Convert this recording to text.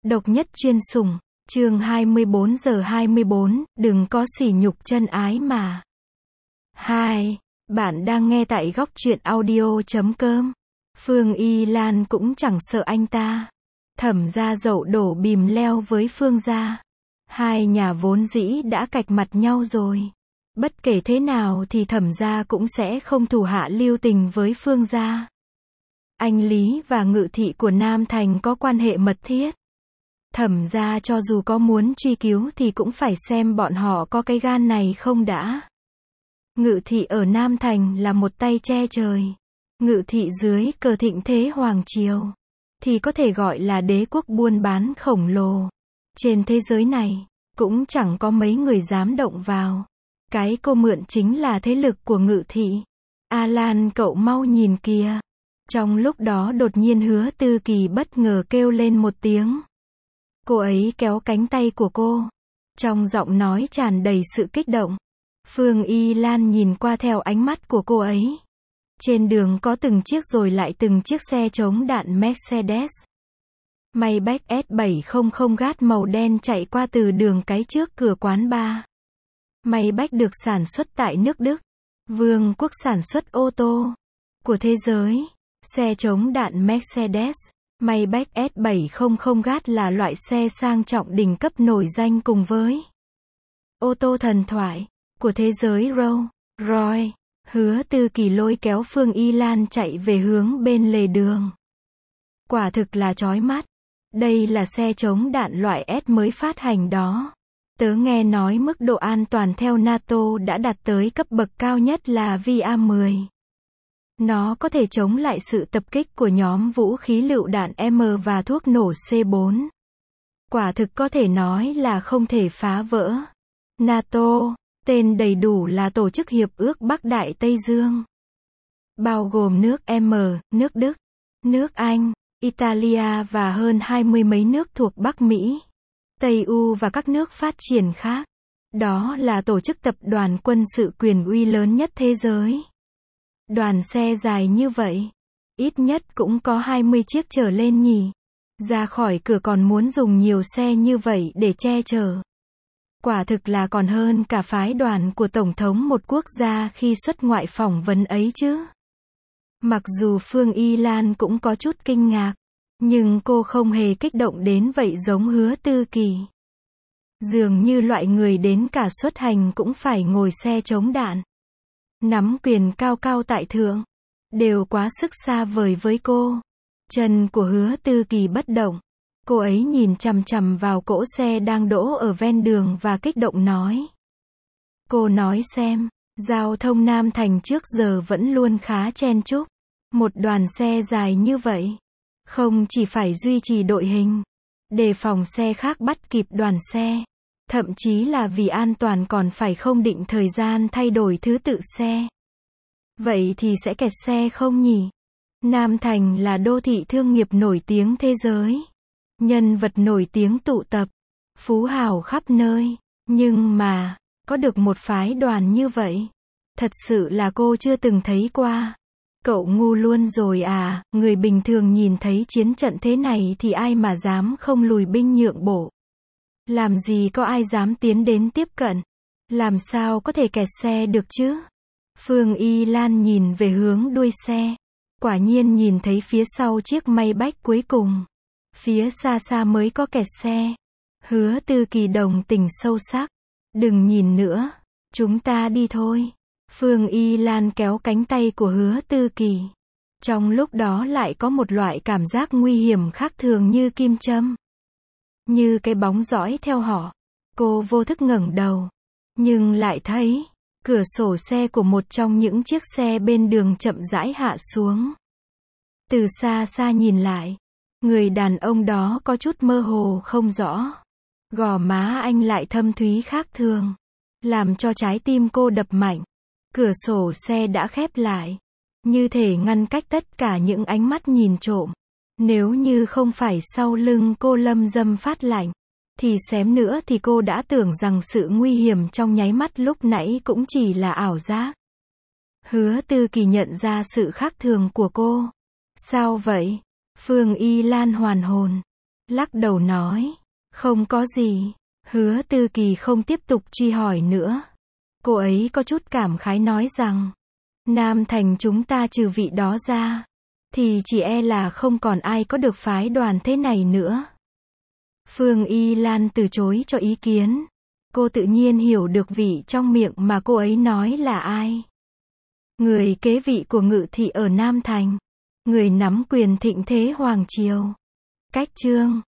Độc nhất chuyên sủng, chương 24 giờ 24, đừng có sỉ nhục chân ái mà. 2. Bạn đang nghe tại góc truyện audio.com. Phương Y Lan cũng chẳng sợ anh ta. Thẩm gia dậu đổ bìm leo với Phương gia. Hai nhà vốn dĩ đã cạch mặt nhau rồi. Bất kể thế nào thì Thẩm gia cũng sẽ không thủ hạ lưu tình với Phương gia. Anh Lý và Ngự thị của Nam Thành có quan hệ mật thiết. Thẩm gia cho dù có muốn truy cứu thì cũng phải xem bọn họ có cái gan này không đã. Ngự thị ở Nam Thành là một tay che trời. Ngự thị dưới cờ thịnh thế hoàng triều thì có thể gọi là đế quốc buôn bán khổng lồ. Trên thế giới này cũng chẳng có mấy người dám động vào. Cái cô mượn chính là thế lực của Ngự thị. Alan, cậu mau nhìn kìa. Trong lúc đó đột nhiên Hứa Tư Kỳ bất ngờ kêu lên một tiếng. Cô ấy kéo cánh tay của cô. Trong giọng nói tràn đầy sự kích động. Phương Y Lan nhìn qua theo ánh mắt của cô ấy. Trên đường có từng chiếc rồi lại từng chiếc xe chống đạn Mercedes. Maybach S700 GT màu đen chạy qua từ đường cái trước cửa quán bar. Maybach được sản xuất tại nước Đức, vương quốc sản xuất ô tô của thế giới. Xe chống đạn Mercedes, Maybach S700 GT là loại xe sang trọng đỉnh cấp nổi danh cùng với ô tô thần thoại của thế giới Rolls-Royce. Hứa Tư Kỳ lôi kéo Phương Y Lan chạy về hướng bên lề đường. Quả thực là chói mắt. Đây là xe chống đạn loại S mới phát hành đó. Tớ nghe nói mức độ an toàn theo NATO đã đạt tới cấp bậc cao nhất là VA-10. Nó có thể chống lại sự tập kích của nhóm vũ khí lựu đạn M và thuốc nổ C4. Quả thực có thể nói là không thể phá vỡ. NATO, tên đầy đủ là Tổ chức Hiệp ước Bắc Đại Tây Dương. Bao gồm nước M, nước Đức, nước Anh, Italia và hơn 20 mấy nước thuộc Bắc Mỹ, Tây U và các nước phát triển khác. Đó là tổ chức tập đoàn quân sự quyền uy lớn nhất thế giới. Đoàn xe dài như vậy, ít nhất cũng có 20 chiếc trở lên nhỉ. Ra khỏi cửa còn muốn dùng nhiều xe như vậy để che chở. Quả thực là còn hơn cả phái đoàn của Tổng thống một quốc gia khi xuất ngoại phỏng vấn ấy chứ. Mặc dù Phương Y Lan cũng có chút kinh ngạc, nhưng cô không hề kích động đến vậy giống Hứa Tư Kỳ. Dường như loại người đến cả xuất hành cũng phải ngồi xe chống đạn, nắm quyền cao cao tại thượng, đều quá sức xa vời với cô. Chân của Hứa Tư Kỳ bất động. Cô ấy nhìn chằm chằm vào cỗ xe đang đỗ ở ven đường và kích động nói. Cô nói xem, giao thông Nam Thành trước giờ vẫn luôn khá chen chúc. Một đoàn xe dài như vậy, không chỉ phải duy trì đội hình, đề phòng xe khác bắt kịp đoàn xe, thậm chí là vì an toàn còn phải không định thời gian thay đổi thứ tự xe. Vậy thì sẽ kẹt xe không nhỉ? Nam Thành là đô thị thương nghiệp nổi tiếng thế giới. Nhân vật nổi tiếng tụ tập, phú hào khắp nơi. Nhưng mà, có được một phái đoàn như vậy, thật sự là cô chưa từng thấy qua. Cậu ngu luôn rồi à, người bình thường nhìn thấy chiến trận thế này thì ai mà dám không lùi binh nhượng bộ. Làm gì có ai dám tiến đến tiếp cận. Làm sao có thể kẹt xe được chứ? Phương Y Lan nhìn về hướng đuôi xe. Quả nhiên nhìn thấy phía sau chiếc Maybach cuối cùng. Phía xa xa mới có kẹt xe. Hứa Tư Kỳ đồng tình sâu sắc. Đừng nhìn nữa, chúng ta đi thôi. Phương Y Lan kéo cánh tay của Hứa Tư Kỳ. Trong lúc đó lại có một loại cảm giác nguy hiểm khác thường như kim châm. Như cái bóng dõi theo họ. Cô vô thức ngẩng đầu. Nhưng lại thấy, cửa sổ xe của một trong những chiếc xe bên đường chậm rãi hạ xuống. Từ xa xa nhìn lại, người đàn ông đó có chút mơ hồ không rõ. Gò má anh lại thâm thúy khác thường, làm cho trái tim cô đập mạnh. Cửa sổ xe đã khép lại, như thể ngăn cách tất cả những ánh mắt nhìn trộm. Nếu như không phải sau lưng cô lâm dâm phát lạnh, thì xém nữa thì cô đã tưởng rằng sự nguy hiểm trong nháy mắt lúc nãy cũng chỉ là ảo giác. Hứa Tư Kỳ nhận ra sự khác thường của cô. Sao vậy? Phương Y Lan hoàn hồn. lắc đầu nói, không có gì. Hứa Tư Kỳ không tiếp tục truy hỏi nữa. Cô ấy có chút cảm khái nói rằng, Nam Thành chúng ta trừ vị đó ra, thì chỉ e là không còn ai có được phái đoàn thế này nữa. Phương Y Lan từ chối cho ý kiến. Cô tự nhiên hiểu được vị trong miệng mà cô ấy nói là ai. Người kế vị của Ngự thị ở Nam Thành. Người nắm quyền thịnh thế Hoàng Triều. Cách chương